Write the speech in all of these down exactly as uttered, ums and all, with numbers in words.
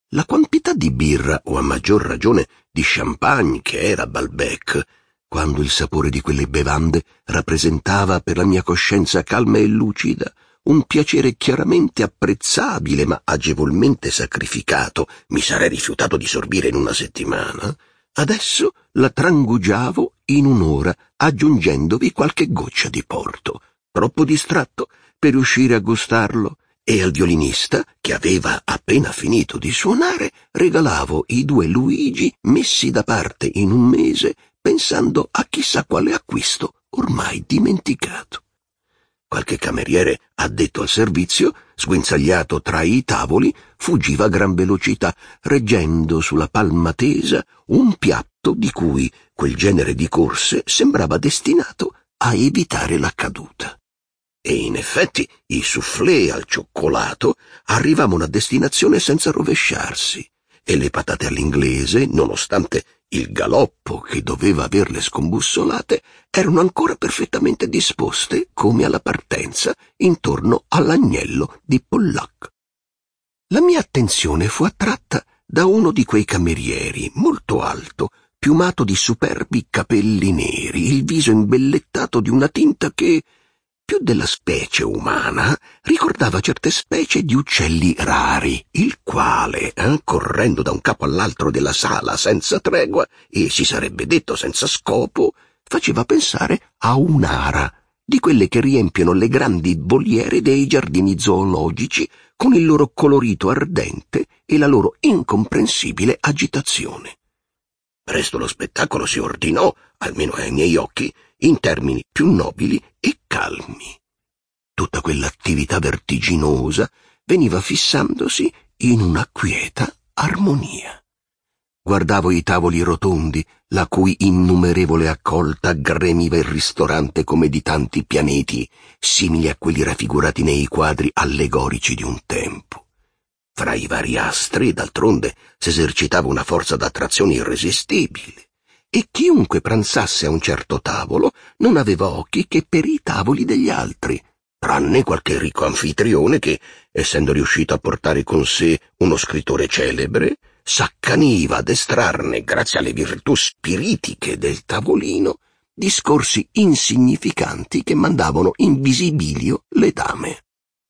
La quantità di birra, o a maggior ragione di champagne, che era Balbec, quando il sapore di quelle bevande rappresentava per la mia coscienza calma e lucida un piacere chiaramente apprezzabile ma agevolmente sacrificato, mi sarei rifiutato di sorbire in una settimana, adesso la trangugiavo in un'ora aggiungendovi qualche goccia di porto, troppo distratto per riuscire a gustarlo, e al violinista, che aveva appena finito di suonare, regalavo i due Luigi messi da parte in un mese, pensando a chissà quale acquisto ormai dimenticato. Qualche cameriere addetto al servizio, sguinzagliato tra i tavoli, fuggiva a gran velocità, reggendo sulla palma tesa un piatto di cui quel genere di corse sembrava destinato a evitare la caduta. E in effetti i soufflé al cioccolato arrivavano a destinazione senza rovesciarsi, e le patate all'inglese, nonostante il galoppo che doveva averle scombussolate, erano ancora perfettamente disposte, come alla partenza, intorno all'agnello di Pollack. La mia attenzione fu attratta da uno di quei camerieri, molto alto, piumato di superbi capelli neri, il viso imbellettato di una tinta che, più della specie umana, ricordava certe specie di uccelli rari, il quale, eh, correndo da un capo all'altro della sala senza tregua, e si sarebbe detto senza scopo, faceva pensare a un'ara, di quelle che riempiono le grandi voliere dei giardini zoologici con il loro colorito ardente e la loro incomprensibile agitazione. Presto lo spettacolo si ordinò, almeno ai miei occhi, in termini più nobili e calmi. Tutta quell'attività vertiginosa veniva fissandosi in una quieta armonia. Guardavo i tavoli rotondi, la cui innumerevole accolta gremiva il ristorante come di tanti pianeti, simili a quelli raffigurati nei quadri allegorici di un tempo. Fra i vari astri, d'altronde, s'esercitava una forza d'attrazione irresistibile, e chiunque pranzasse a un certo tavolo non aveva occhi che per i tavoli degli altri, tranne qualche ricco anfitrione che, essendo riuscito a portare con sé uno scrittore celebre, s'accaniva ad estrarne, grazie alle virtù spiritiche del tavolino, discorsi insignificanti che mandavano in visibilio le dame.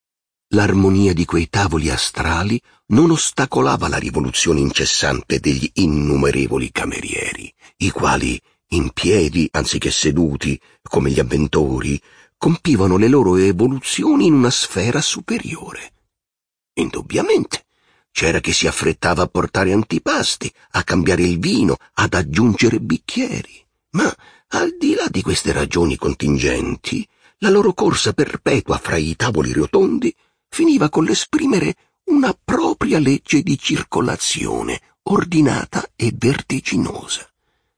L'armonia di quei tavoli astrali non ostacolava la rivoluzione incessante degli innumerevoli camerieri, i quali, in piedi anziché seduti, come gli avventori, compivano le loro evoluzioni in una sfera superiore. Indubbiamente, c'era chi si affrettava a portare antipasti, a cambiare il vino, ad aggiungere bicchieri, ma, al di là di queste ragioni contingenti, la loro corsa perpetua fra i tavoli rotondi finiva con l'esprimere una propria legge di circolazione, ordinata e vertiginosa.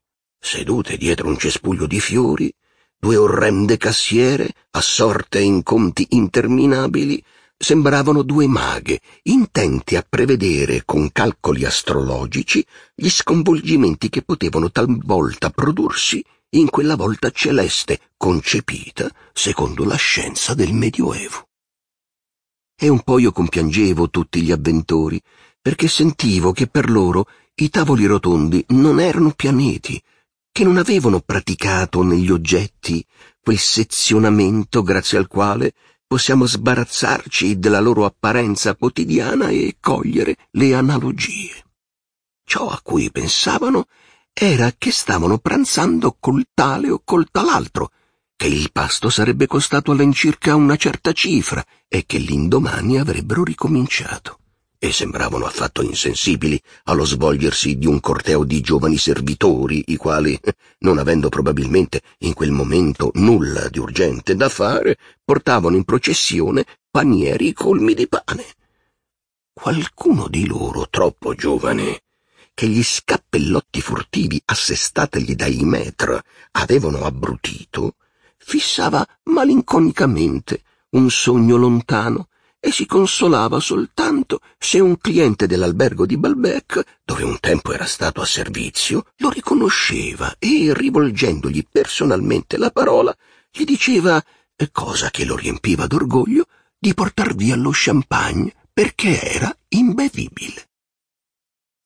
Sedute dietro un cespuglio di fiori, due orrende cassiere, assorte in conti interminabili, sembravano due maghe, intenti a prevedere con calcoli astrologici gli sconvolgimenti che potevano talvolta prodursi in quella volta celeste concepita secondo la scienza del Medioevo. E un po' io compiangevo tutti gli avventori, perché sentivo che per loro i tavoli rotondi non erano pianeti, che non avevano praticato negli oggetti quel sezionamento grazie al quale possiamo sbarazzarci della loro apparenza quotidiana e cogliere le analogie. Ciò a cui pensavano era che stavano pranzando col tale o col tal'altro, che il pasto sarebbe costato all'incirca una certa cifra e che l'indomani avrebbero ricominciato. E sembravano affatto insensibili allo svolgersi di un corteo di giovani servitori, i quali, non avendo probabilmente in quel momento nulla di urgente da fare, portavano in processione panieri colmi di pane. Qualcuno di loro, troppo giovane, che gli scappellotti furtivi assestategli dai maîtres avevano abbrutito, fissava malinconicamente un sogno lontano e si consolava soltanto se un cliente dell'albergo di Balbec, dove un tempo era stato a servizio, lo riconosceva e, rivolgendogli personalmente la parola, gli diceva, cosa che lo riempiva d'orgoglio, di portar via lo champagne perché era imbevibile.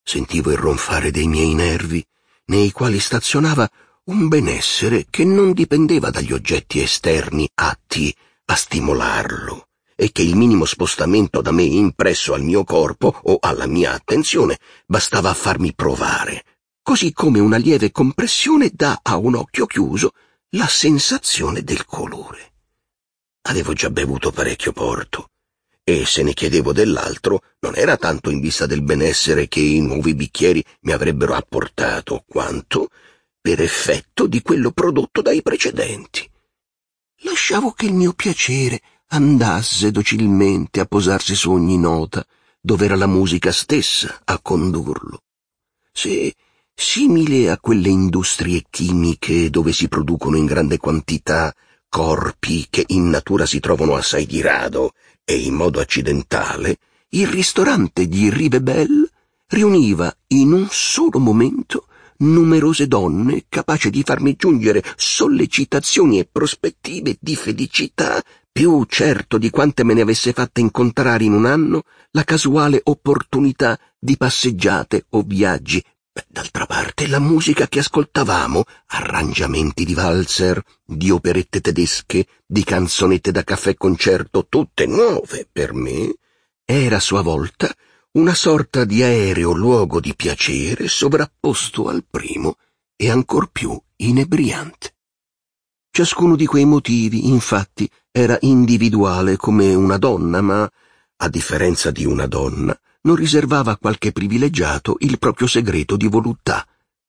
Sentivo il ronfare dei miei nervi, nei quali stazionava un benessere che non dipendeva dagli oggetti esterni atti a stimolarlo, e che il minimo spostamento da me impresso al mio corpo o alla mia attenzione bastava a farmi provare, così come una lieve compressione dà a un occhio chiuso la sensazione del colore. Avevo già bevuto parecchio porto, e se ne chiedevo dell'altro non era tanto in vista del benessere che i nuovi bicchieri mi avrebbero apportato, quanto per effetto di quello prodotto dai precedenti. Lasciavo che il mio piacere andasse docilmente a posarsi su ogni nota, dove era la musica stessa a condurlo. Se, simile a quelle industrie chimiche dove si producono in grande quantità corpi che in natura si trovano assai di rado e in modo accidentale, il ristorante di Rivebelle riuniva in un solo momento numerose donne capaci di farmi giungere sollecitazioni e prospettive di felicità più certo di quante me ne avesse fatte incontrare in un anno la casuale opportunità di passeggiate o viaggi. D'altra parte, la musica che ascoltavamo, arrangiamenti di valzer, di operette tedesche, di canzonette da caffè-concerto, tutte nuove per me, era a sua volta una sorta di aereo luogo di piacere sovrapposto al primo e ancor più inebriante. Ciascuno di quei motivi, infatti, era individuale come una donna, ma, a differenza di una donna, non riservava a qualche privilegiato il proprio segreto di voluttà.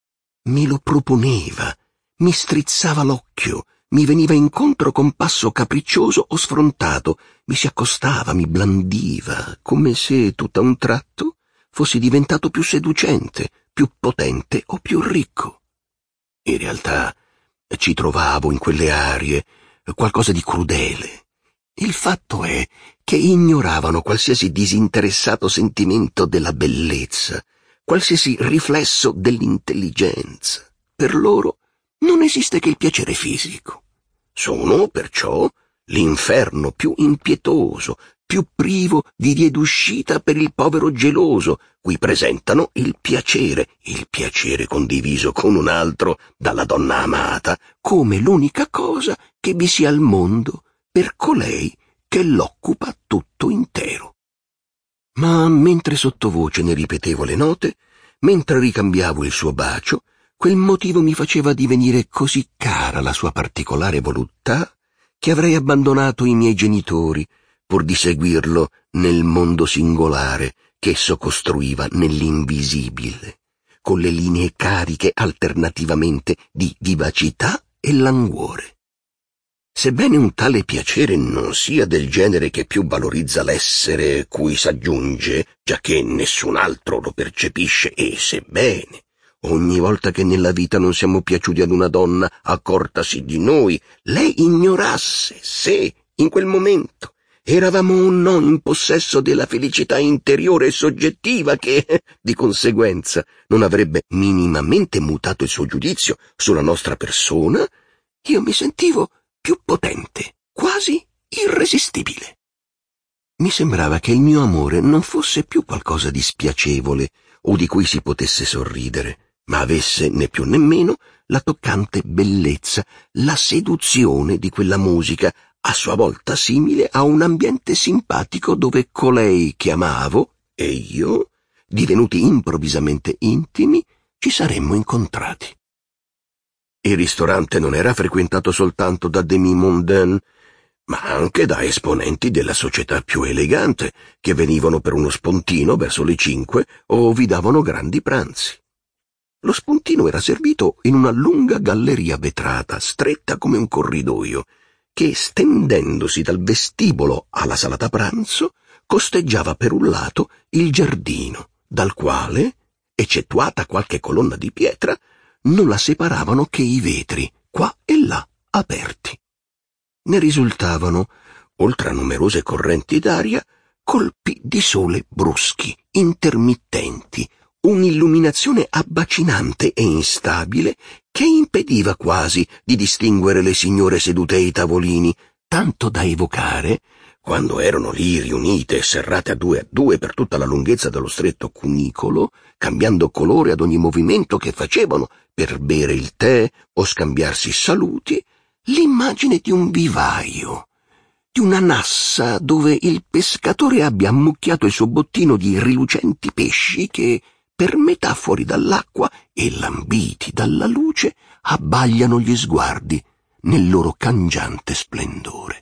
Me lo proponeva, mi strizzava l'occhio, mi veniva incontro con passo capriccioso o sfrontato, mi si accostava, mi blandiva, come se, tutto a un tratto, fossi diventato più seducente, più potente o più ricco. In realtà ci trovavo in quelle arie qualcosa di crudele. Il fatto è che ignoravano qualsiasi disinteressato sentimento della bellezza, qualsiasi riflesso dell'intelligenza. Per loro non esiste che il piacere fisico. Sono, perciò, l'inferno più impietoso, più privo di vie d'uscita per il povero geloso, cui presentano il piacere, il piacere condiviso con un altro dalla donna amata, come l'unica cosa che vi sia al mondo per colei che l'occupa tutto intero. Ma mentre sottovoce ne ripetevo le note, mentre ricambiavo il suo bacio, quel motivo mi faceva divenire così cara la sua particolare voluttà che avrei abbandonato i miei genitori pur di seguirlo nel mondo singolare che esso costruiva nell'invisibile, con le linee cariche alternativamente di vivacità e languore. Sebbene un tale piacere non sia del genere che più valorizza l'essere cui s'aggiunge, giacché nessun altro lo percepisce, e sebbene ogni volta che nella vita non siamo piaciuti ad una donna accortasi di noi, lei ignorasse se, in quel momento, eravamo o no in possesso della felicità interiore e soggettiva che, di conseguenza, non avrebbe minimamente mutato il suo giudizio sulla nostra persona, io mi sentivo più potente, quasi irresistibile. Mi sembrava che il mio amore non fosse più qualcosa di spiacevole o di cui si potesse sorridere, ma avesse né più né meno la toccante bellezza, la seduzione di quella musica, a sua volta simile a un ambiente simpatico dove colei che amavo e io, divenuti improvvisamente intimi, ci saremmo incontrati. Il ristorante non era frequentato soltanto da demi-mondaine, ma anche da esponenti della società più elegante, che venivano per uno spuntino verso le cinque o vi davano grandi pranzi. Lo spuntino era servito in una lunga galleria vetrata, stretta come un corridoio, che, stendendosi dal vestibolo alla sala da pranzo, costeggiava per un lato il giardino, dal quale, eccettuata qualche colonna di pietra, non la separavano che i vetri, qua e là, aperti. Ne risultavano, oltre a numerose correnti d'aria, colpi di sole bruschi, intermittenti, un'illuminazione abbacinante e instabile che impediva quasi di distinguere le signore sedute ai tavolini, tanto da evocare Quando erano lì riunite e serrate a due a due per tutta la lunghezza dello stretto cunicolo, cambiando colore ad ogni movimento che facevano per bere il tè o scambiarsi saluti, l'immagine di un vivaio, di una nassa dove il pescatore abbia ammucchiato il suo bottino di rilucenti pesci che, per metà fuori dall'acqua e lambiti dalla luce, abbagliano gli sguardi nel loro cangiante splendore.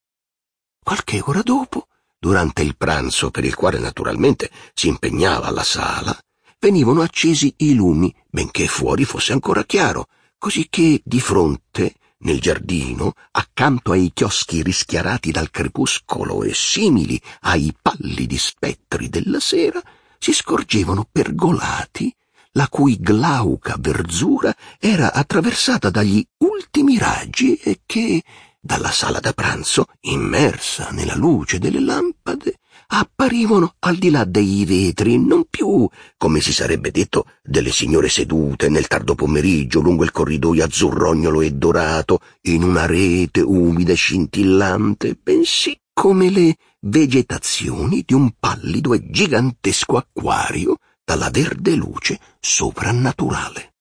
Qualche ora dopo, durante il pranzo per il quale naturalmente si impegnava la sala, venivano accesi i lumi, benché fuori fosse ancora chiaro, così che di fronte, nel giardino, accanto ai chioschi rischiarati dal crepuscolo e simili ai pallidi spettri della sera, si scorgevano pergolati la cui glauca verzura era attraversata dagli ultimi raggi e che, dalla sala da pranzo, immersa nella luce delle lampade, apparivano al di là dei vetri, non più, come si sarebbe detto, delle signore sedute nel tardo pomeriggio lungo il corridoio azzurrognolo e dorato in una rete umida e scintillante, bensì come le vegetazioni di un pallido e gigantesco acquario dalla verde luce soprannaturale.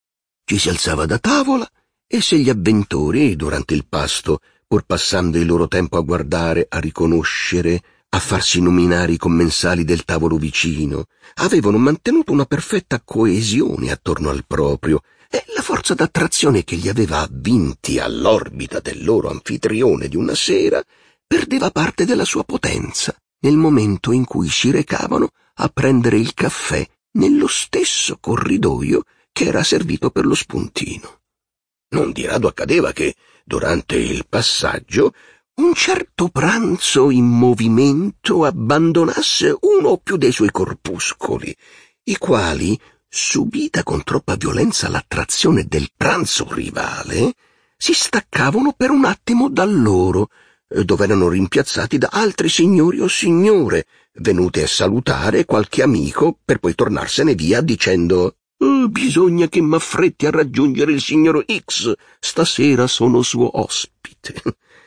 Ci si alzava da tavola e se gli avventori, durante il pasto, pur passando il loro tempo a guardare, a riconoscere, a farsi nominare i commensali del tavolo vicino, avevano mantenuto una perfetta coesione attorno al proprio, e la forza d'attrazione che li aveva avvinti all'orbita del loro anfitrione di una sera perdeva parte della sua potenza nel momento in cui si recavano a prendere il caffè nello stesso corridoio che era servito per lo spuntino. Non di rado accadeva che, durante il passaggio, un certo pranzo in movimento abbandonasse uno o più dei suoi corpuscoli, i quali, subita con troppa violenza l'attrazione del pranzo rivale, si staccavano per un attimo da loro, dove erano rimpiazzati da altri signori o signore, venute a salutare qualche amico per poi tornarsene via dicendo «Oh, bisogna che m'affretti a raggiungere il signor X, stasera sono suo ospite».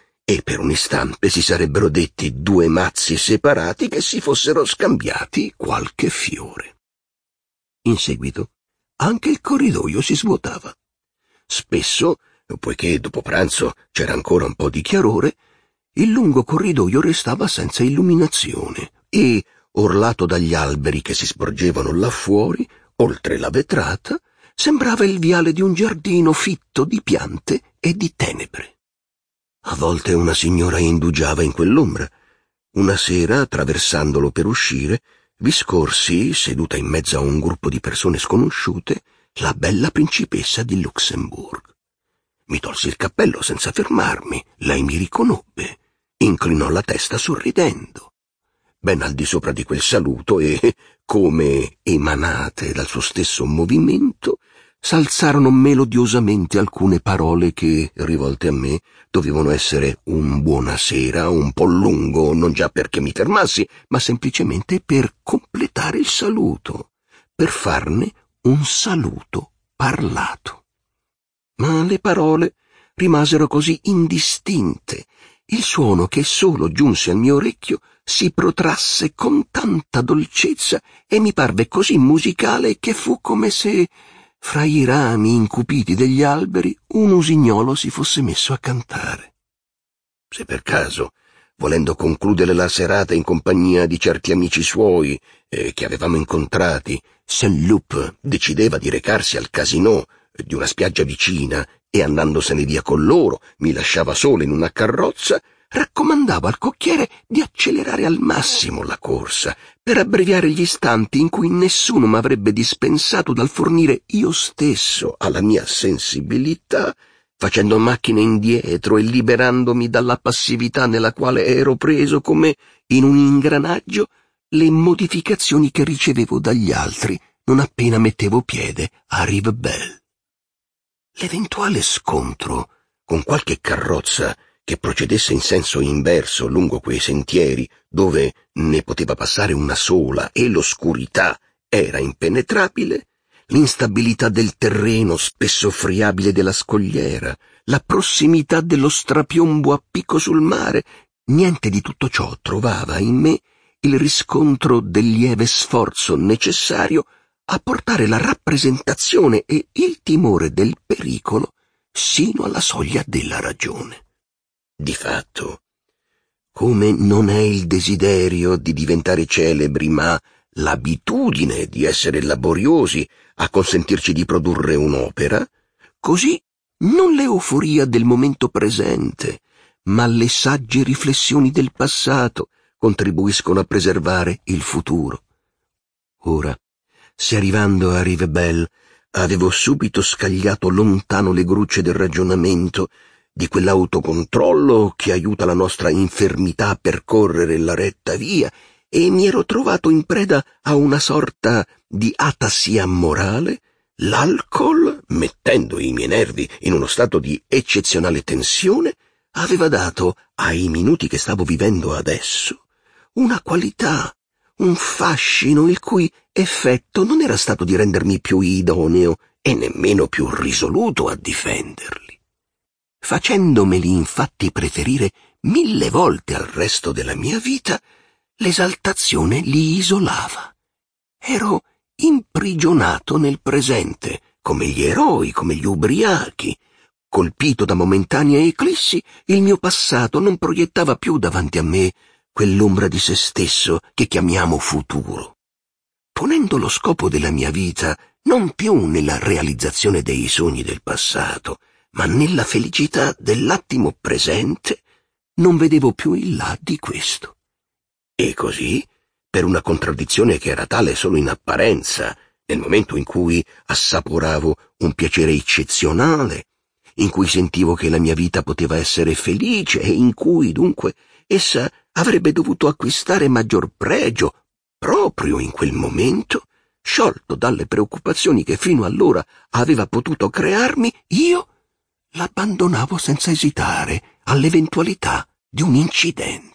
E per un istante si sarebbero detti due mazzi separati che si fossero scambiati qualche fiore. In seguito anche il corridoio si svuotava. Spesso, poiché dopo pranzo c'era ancora un po' di chiarore, il lungo corridoio restava senza illuminazione e, orlato dagli alberi che si sporgevano là fuori, oltre la vetrata, sembrava il viale di un giardino fitto di piante e di tenebre. A volte una signora indugiava in quell'ombra. Una sera, attraversandolo per uscire, vi scorsi, seduta in mezzo a un gruppo di persone sconosciute, la bella principessa di Luxemburg. Mi tolsi il cappello senza fermarmi, lei mi riconobbe, inclinò la testa sorridendo. Ben al di sopra di quel saluto e, come emanate dal suo stesso movimento, s'alzarono melodiosamente alcune parole che, rivolte a me, dovevano essere un buonasera un po' lungo, non già perché mi fermassi, ma semplicemente per completare il saluto, per farne un saluto parlato. Ma le parole rimasero così indistinte, il suono che solo giunse al mio orecchio si protrasse con tanta dolcezza e mi parve così musicale che fu come se, fra i rami incupiti degli alberi, un usignolo si fosse messo a cantare. Se per caso, volendo concludere la serata in compagnia di certi amici suoi eh, che avevamo incontrati, Saint-Loup decideva di recarsi al casinò di una spiaggia vicina e andandosene via con loro mi lasciava solo in una carrozza, raccomandavo al cocchiere di accelerare al massimo la corsa per abbreviare gli istanti in cui nessuno m'avrebbe dispensato dal fornire io stesso alla mia sensibilità, facendo macchina indietro e liberandomi dalla passività nella quale ero preso come in un ingranaggio le modificazioni che ricevevo dagli altri non appena mettevo piede a Rivebelle. L'eventuale scontro con qualche carrozza che procedesse in senso inverso lungo quei sentieri dove ne poteva passare una sola e l'oscurità era impenetrabile, l'instabilità del terreno spesso friabile della scogliera, la prossimità dello strapiombo a picco sul mare, niente di tutto ciò trovava in me il riscontro del lieve sforzo necessario a portare la rappresentazione e il timore del pericolo sino alla soglia della ragione. Di fatto, come non è il desiderio di diventare celebri, ma l'abitudine di essere laboriosi a consentirci di produrre un'opera, così non l'euforia del momento presente, ma le sagge riflessioni del passato contribuiscono a preservare il futuro. Ora, se arrivando a Rivebelle avevo subito scagliato lontano le grucce del ragionamento, di quell'autocontrollo che aiuta la nostra infermità a percorrere la retta via, e mi ero trovato in preda a una sorta di atassia morale, l'alcol, mettendo i miei nervi in uno stato di eccezionale tensione, aveva dato ai minuti che stavo vivendo adesso una qualità, un fascino il cui effetto non era stato di rendermi più idoneo e nemmeno più risoluto a difenderli, facendomeli infatti preferire mille volte al resto della mia vita. L'esaltazione li isolava. Ero imprigionato nel presente, come gli eroi, come gli ubriachi. Colpito da momentanee eclissi, il mio passato non proiettava più davanti a me quell'ombra di se stesso che chiamiamo futuro. Ponendo lo scopo della mia vita non più nella realizzazione dei sogni del passato, ma nella felicità dell'attimo presente, non vedevo più il là di questo. E così, per una contraddizione che era tale solo in apparenza, nel momento in cui assaporavo un piacere eccezionale, in cui sentivo che la mia vita poteva essere felice e in cui, dunque, essa avrebbe dovuto acquistare maggior pregio, proprio in quel momento, sciolto dalle preoccupazioni che fino allora aveva potuto crearmi, io l'abbandonavo senza esitare all'eventualità di un incidente.